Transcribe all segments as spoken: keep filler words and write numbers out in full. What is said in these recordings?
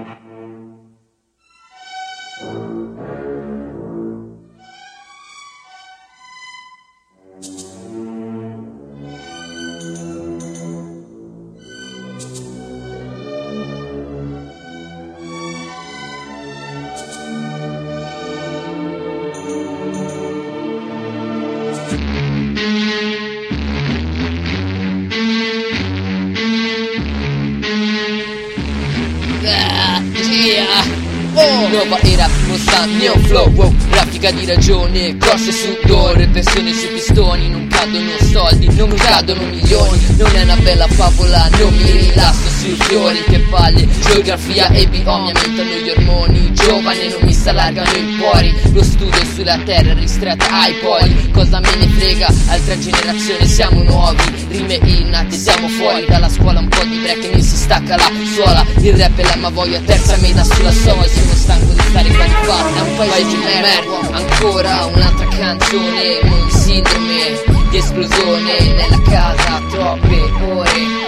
Oh, nuova era, mostra mio flow, wow. Raffica di ragione, corse su d'oro, persone su pistoni. Non cadono soldi, non cadono milioni. Non è una bella favola, non mi rilasso sui fiori. Che palle, geografia e biomia aumentano gli ormoni. Giovane non mi s'allargano i pori. Lo studio sulla terra ristretta ai poli. Cosa me ne frega, altra generazione, siamo nuovi. Rime innate, siamo fuori dalla scuola. Un po' di break e mi si stacca la suola. Il rap è la ma voglia, terza meta sulla sola. Sono stanco di stare qua di fatta, è un paese di merda. Ancora un'altra canzone, un sindrome di esplosione nella casa, troppe ore.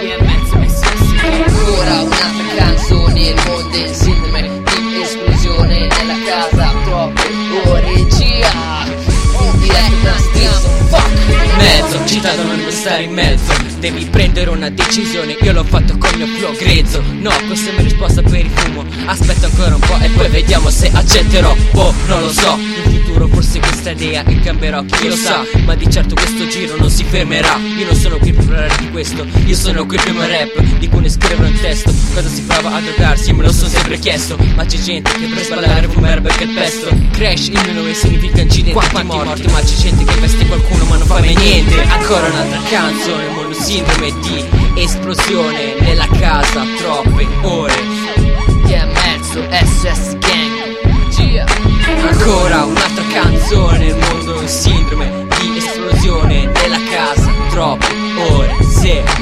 Ancora un'altra canzone, il mondo è il sindrome di esplosione nella casa, troppe ore. Gia, in diretta da stesso, fuck. Mezzo, città non deve stare in mezzo. Devi prendere una decisione, io l'ho fatto con il mio flow grezzo. No, questa è la mia risposta per il fumo. Aspetta ancora un po' e poi vediamo se accetterò. Oh, non lo so, in futuro forse questa idea che cambierò, chi lo sa. Ma di certo questo giro non si fermerà. Io non sono qui per parlare di questo, io sono qui per il mio rap, di cui ne scriverò un testo. Cosa si prova a drogarsi, me lo sono sempre chiesto. Ma c'è gente che per sballare fuma erba e che il pesto. Crash, il mio nome significa incidente. Quanti morti, ma c'è gente che veste qualcuno ma non fa mai niente. Ancora un'altra canzone, mondo sindrome di esplosione nella casa, troppe ore. Yeah, mezzo, S S Gang. Yeah. Ancora un'altra canzone, il mondo è un sindrome di esplosione nella casa, troppe ore. Se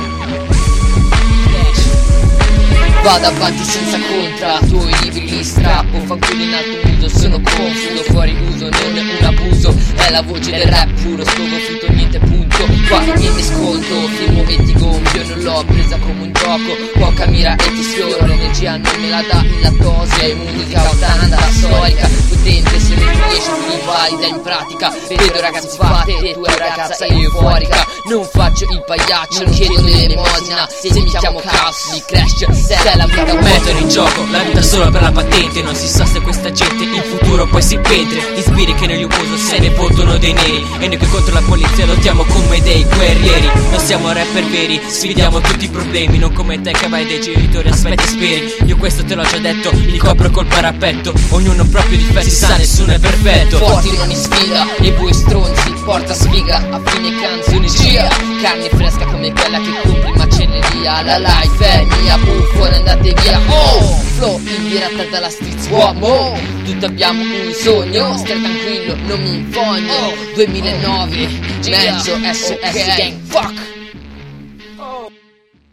vado avanti senza contratto, i libri li strappo, fanculo in alto muso, sono confuso, fuori uso, non è un abuso, è la voce del rap puro, scovo frutto, niente punto, qua niente sconto, filmo e ti gonfio, non l'ho presa come un gioco, poca mira e ti sfioro, l'energia non me la dà il lattosio, è musica ottanta storica, potente se non riesci più invalida in pratica, vedo ragazzi fatte, tu è ragazza euforica, non faccio il pagliaccio, non chiedo l'elemosina, se mi chiamo Caos di Crash, se la vita mettono in gioco la vita solo per la patente. Non si sa se questa gente in futuro poi si pentre. Gli spiri che non li uso se ne votano dei neri. E noi che contro la polizia lottiamo come dei guerrieri. Non siamo rapper veri, sfidiamo tutti i problemi. Non come te che vai dai genitori, aspetti e speri. Io questo te l'ho già detto, li copro col parapetto. Ognuno proprio difetti sa, nessuno è perfetto. Forti in ogni sfida e voi stronzi, porta sfiga a fine canzone gira. Carne fresca come quella che compri in macelleria. La life è mia, buffo, andate via. Oh, flow in diretta dalla street, uomo. Tutti abbiamo un sogno, stai tranquillo, non mi infogno. duemilanove, mezzo S S Gang, fuck.